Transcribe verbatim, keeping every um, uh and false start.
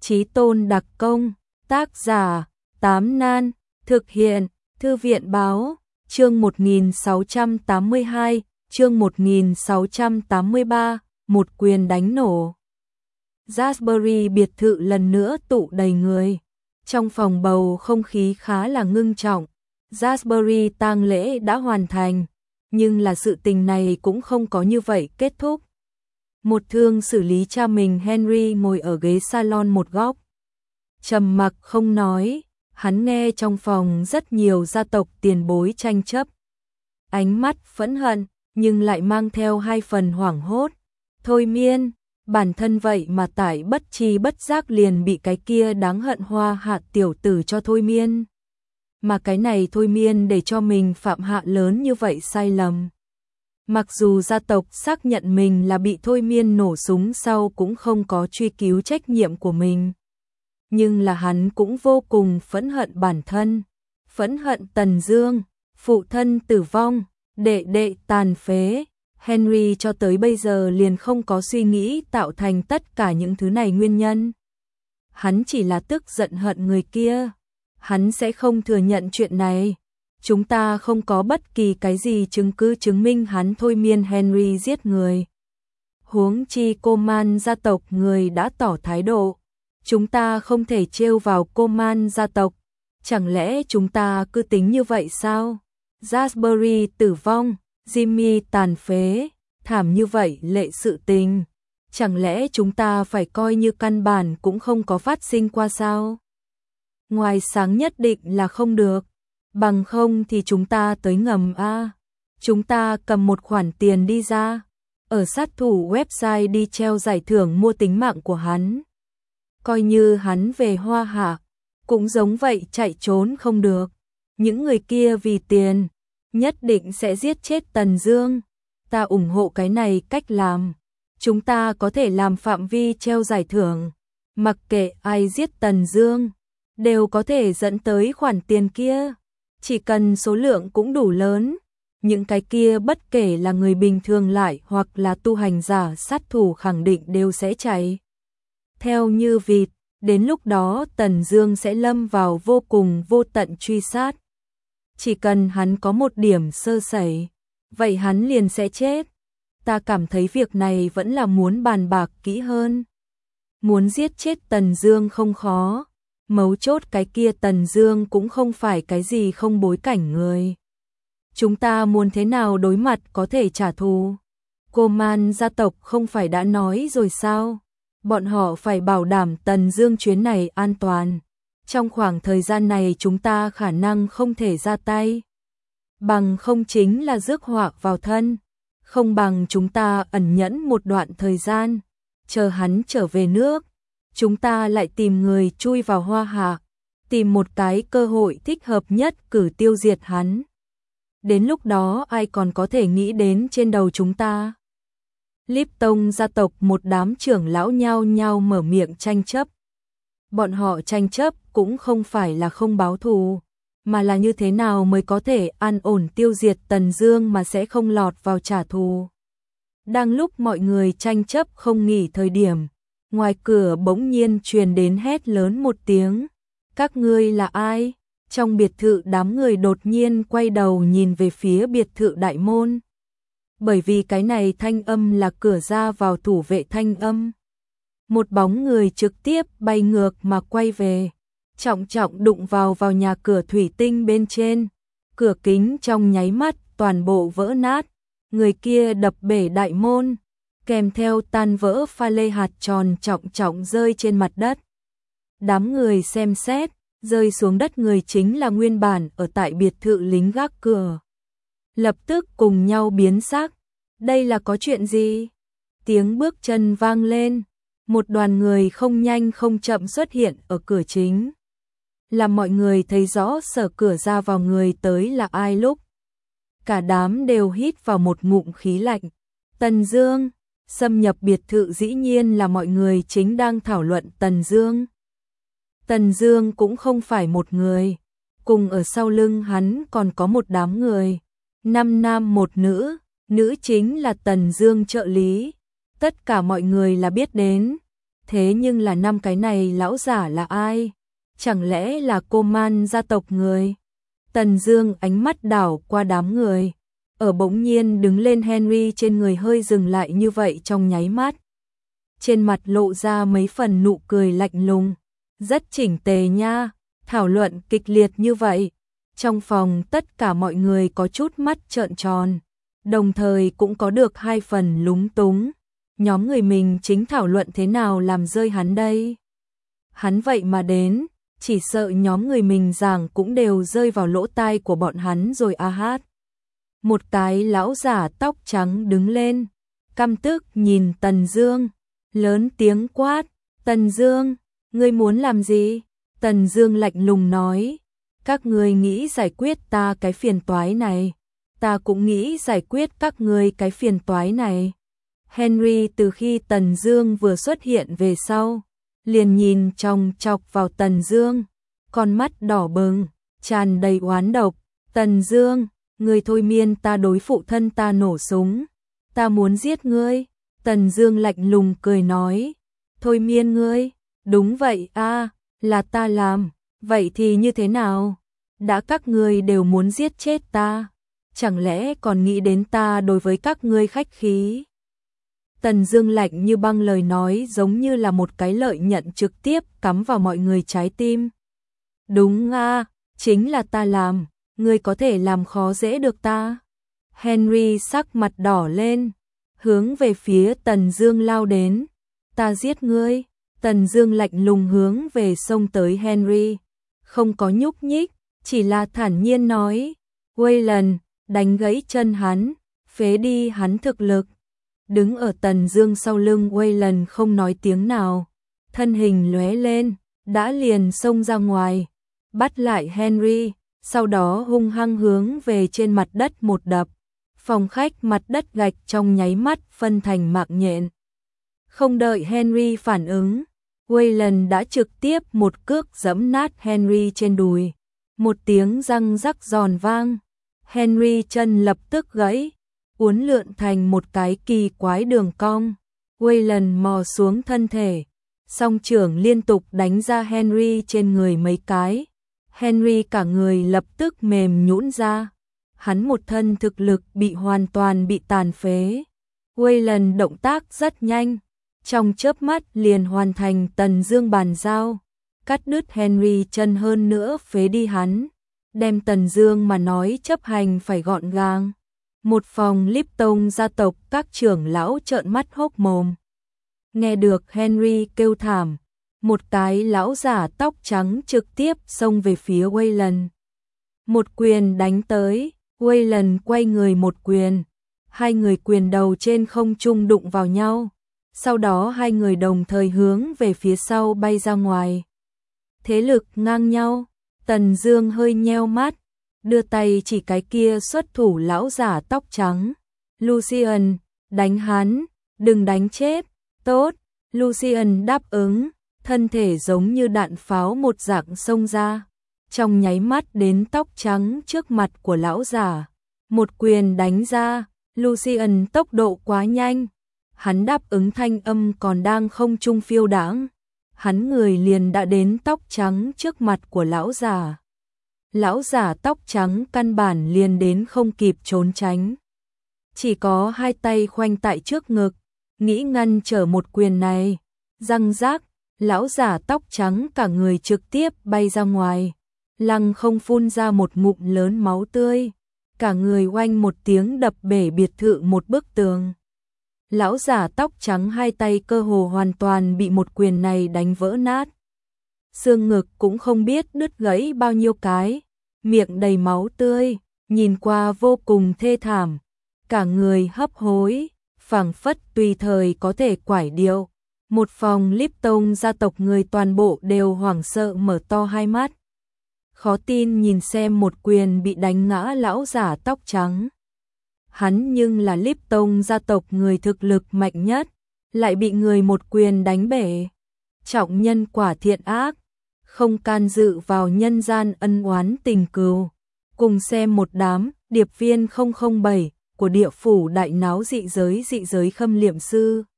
Chí Tôn đặc công, tác giả, Tám Nan, thực hiện, Thư viện báo, chương một nghìn sáu trăm tám mươi hai, chương một nghìn sáu trăm tám mươi ba, một quyền đánh nổ. Jasbury biệt thự lần nữa tụ đầy người. Trong phòng bầu không khí khá là ngưng trọng. Jasbury tang lễ đã hoàn thành, nhưng là sự tình này cũng không có như vậy kết thúc. Một thương xử lý cha mình Henry ngồi ở ghế salon một góc. Trầm mặc không nói, hắn nghe trong phòng rất nhiều gia tộc tiền bối tranh chấp. Ánh mắt phẫn hận, nhưng lại mang theo hai phần hoảng hốt. Thôi miên, bản thân vậy mà tại bất chi bất giác liền bị cái kia đáng hận Hoa Hạ tiểu tử cho thôi miên. Mà cái này thôi miên để cho mình phạm hạ lớn như vậy sai lầm. Mặc dù gia tộc xác nhận mình là bị thôi miên nổ súng sau cũng không có truy cứu trách nhiệm của mình. Nhưng là hắn cũng vô cùng phẫn hận bản thân. Phẫn hận Tần Dương, phụ thân tử vong, đệ đệ tàn phế. Henry cho tới bây giờ liền không có suy nghĩ tạo thành tất cả những thứ này nguyên nhân. Hắn chỉ là tức giận hận người kia. Hắn sẽ không thừa nhận chuyện này. Chúng ta không có bất kỳ cái gì chứng cứ chứng minh hắn thôi miên Henry giết người. Huống chi Coman gia tộc người đã tỏ thái độ. Chúng ta không thể trêu vào Coman gia tộc. Chẳng lẽ chúng ta cứ tính như vậy sao? Jasbury tử vong, Jimmy tàn phế, thảm như vậy lệ sự tình. Chẳng lẽ chúng ta phải coi như căn bản cũng không có phát sinh qua sao? Ngoài sáng nhất định là không được. Bằng không thì chúng ta tới ngầm A. Chúng ta cầm một khoản tiền đi ra. Ở sát thủ website đi treo giải thưởng mua tính mạng của hắn. Coi như hắn về Hoa Hạ. Cũng giống vậy chạy trốn không được. Những người kia vì tiền. Nhất định sẽ giết chết Tần Dương. Ta ủng hộ cái này cách làm. Chúng ta có thể làm phạm vi treo giải thưởng. Mặc kệ ai giết Tần Dương. Đều có thể dẫn tới khoản tiền kia. Chỉ cần số lượng cũng đủ lớn, những cái kia bất kể là người bình thường lại hoặc là tu hành giả sát thủ khẳng định đều sẽ chạy. Theo như vịt, đến lúc đó Tần Dương sẽ lâm vào vô cùng vô tận truy sát. Chỉ cần hắn có một điểm sơ sẩy, vậy hắn liền sẽ chết. Ta cảm thấy việc này vẫn là muốn bàn bạc kỹ hơn. Muốn giết chết Tần Dương không khó. Mấu chốt cái kia Tần Dương cũng không phải cái gì không bối cảnh người. Chúng ta muốn thế nào đối mặt có thể trả thù. Coman gia tộc không phải đã nói rồi sao? Bọn họ phải bảo đảm Tần Dương chuyến này an toàn. Trong khoảng thời gian này chúng ta khả năng không thể ra tay. Bằng không chính là rước họa vào thân. Không bằng chúng ta ẩn nhẫn một đoạn thời gian. Chờ hắn trở về nước. Chúng ta lại tìm người chui vào Hoa Hạ, tìm một cái cơ hội thích hợp nhất cử tiêu diệt hắn. Đến lúc đó ai còn có thể nghĩ đến trên đầu chúng ta. Lipton gia tộc một đám trưởng lão nhao nhao mở miệng tranh chấp. Bọn họ tranh chấp cũng không phải là không báo thù, mà là như thế nào mới có thể an ổn tiêu diệt Tần Dương mà sẽ không lọt vào trả thù. Đang lúc mọi người tranh chấp không nghỉ thời điểm, ngoài cửa bỗng nhiên truyền đến hét lớn một tiếng. Các ngươi là ai? Trong biệt thự đám người đột nhiên quay đầu nhìn về phía biệt thự đại môn. Bởi vì cái này thanh âm là cửa ra vào thủ vệ thanh âm. Một bóng người trực tiếp bay ngược mà quay về. Trọng trọng đụng vào vào nhà cửa thủy tinh bên trên. Cửa kính trong nháy mắt toàn bộ vỡ nát. Người kia đập bể đại môn. Kèm theo tan vỡ pha lê hạt tròn trọng trọng rơi trên mặt đất. Đám người xem xét, rơi xuống đất người chính là nguyên bản ở tại biệt thự lính gác cửa. Lập tức cùng nhau biến sắc. Đây là có chuyện gì? Tiếng bước chân vang lên. Một đoàn người không nhanh không chậm xuất hiện ở cửa chính. Làm mọi người thấy rõ sở cửa ra vào người tới là ai lúc. Cả đám đều hít vào một ngụm khí lạnh. Tần Dương. Xâm nhập biệt thự dĩ nhiên là mọi người chính đang thảo luận Tần Dương. Tần Dương cũng không phải một người, cùng ở sau lưng hắn còn có một đám người, năm nam một nữ, nữ chính là Tần Dương trợ lý. Tất cả mọi người là biết đến, Thế nhưng là năm cái này lão giả là ai? Chẳng lẽ là cô man gia tộc người? Tần Dương ánh mắt đảo qua đám người, ở bỗng nhiên đứng lên Henry trên người hơi dừng lại như vậy trong nháy mắt. Trên mặt lộ ra mấy phần nụ cười lạnh lùng, rất chỉnh tề nha, thảo luận kịch liệt như vậy. Trong phòng tất cả mọi người có chút mắt trợn tròn, đồng thời cũng có được hai phần lúng túng. Nhóm người mình chính thảo luận thế nào làm rơi hắn đây? Hắn vậy mà đến, chỉ sợ nhóm người mình giảng cũng đều rơi vào lỗ tai của bọn hắn rồi a hát. Một cái lão giả tóc trắng đứng lên, căm tức nhìn Tần Dương, lớn tiếng quát, Tần Dương, ngươi muốn làm gì? Tần Dương lạnh lùng nói, các ngươi nghĩ giải quyết ta cái phiền toái này, ta cũng nghĩ giải quyết các ngươi cái phiền toái này. Henry từ khi Tần Dương vừa xuất hiện về sau, liền nhìn chòng chọc vào Tần Dương, con mắt đỏ bừng, tràn đầy oán độc. Tần Dương, ngươi thôi miên ta đối phụ thân ta nổ súng, ta muốn giết ngươi. Tần Dương lạnh lùng cười nói, thôi miên ngươi, đúng vậy a, là ta làm, vậy thì như thế nào? Đã các ngươi đều muốn giết chết ta, chẳng lẽ còn nghĩ đến ta đối với các ngươi khách khí? Tần Dương lạnh như băng lời nói giống như là một cái lợi nhận trực tiếp cắm vào mọi người trái tim. Đúng a, chính là ta làm, ngươi có thể làm khó dễ được ta? Henry sắc mặt đỏ lên, hướng về phía Tần Dương lao đến. Ta giết ngươi. Tần Dương lạnh lùng hướng về xông tới Henry, không có nhúc nhích, chỉ là thản nhiên nói, Wayland, đánh gãy chân hắn, phế đi hắn thực lực. Đứng ở Tần Dương sau lưng Wayland không nói tiếng nào, thân hình lóe lên, đã liền xông ra ngoài, bắt lại Henry, sau đó hung hăng hướng về trên mặt đất một đập. Phòng khách mặt đất gạch trong nháy mắt phân thành mảng nhện. Không đợi Henry phản ứng, Wayland đã trực tiếp một cước giẫm nát Henry trên đùi. Một tiếng răng rắc giòn vang, Henry chân lập tức gãy, uốn lượn thành một cái kỳ quái đường cong. Wayland mò xuống thân thể, song trưởng liên tục đánh ra Henry trên người mấy cái. Henry cả người lập tức mềm nhũn ra. Hắn một thân thực lực bị hoàn toàn bị tàn phế. Wayland động tác rất nhanh, trong chớp mắt liền hoàn thành Tần Dương bàn giao, cắt đứt Henry chân hơn nữa phế đi hắn, đem Tần Dương mà nói chấp hành phải gọn gàng. Một phòng Lipton gia tộc các trưởng lão trợn mắt hốc mồm. Nghe được Henry kêu thảm, một cái lão giả tóc trắng trực tiếp xông về phía Wayland. Một quyền đánh tới, Wayland quay người một quyền, hai người quyền đầu trên không trung đụng vào nhau, sau đó hai người đồng thời hướng về phía sau bay ra ngoài. Thế lực ngang nhau, Tần Dương hơi nheo mắt, đưa tay chỉ cái kia xuất thủ lão giả tóc trắng. Lucian, đánh hắn, đừng đánh chết. Tốt, Lucian đáp ứng, thân thể giống như đạn pháo một dạng xông ra, trong nháy mắt đến tóc trắng trước mặt của lão giả. Một quyền đánh ra, Lucian tốc độ quá nhanh, hắn đáp ứng thanh âm còn đang không trung phiêu đãng, hắn người liền đã đến tóc trắng trước mặt của lão giả. Lão giả tóc trắng căn bản liền đến không kịp trốn tránh, chỉ có hai tay khoanh tại trước ngực, nghĩ ngăn trở một quyền này. Răng rác, lão giả tóc trắng cả người trực tiếp bay ra ngoài, lăng không phun ra một ngụm lớn máu tươi, cả người oanh một tiếng đập bể biệt thự một bức tường. Lão giả tóc trắng hai tay cơ hồ hoàn toàn bị một quyền này đánh vỡ nát. Xương ngực cũng không biết đứt gãy bao nhiêu cái, miệng đầy máu tươi, nhìn qua vô cùng thê thảm, cả người hấp hối, phảng phất tùy thời có thể quải điệu. Một phòng Lipton gia tộc người toàn bộ đều hoảng sợ mở to hai mắt, khó tin nhìn xem một quyền bị đánh ngã lão giả tóc trắng. Hắn nhưng là Lipton gia tộc người thực lực mạnh nhất, lại bị người một quyền đánh bể. Trọng nhân quả thiện ác, không can dự vào nhân gian ân oán tình cừu. Cùng xem một đám điệp viên không không bảy của địa phủ đại náo dị giới dị giới khâm liệm sư.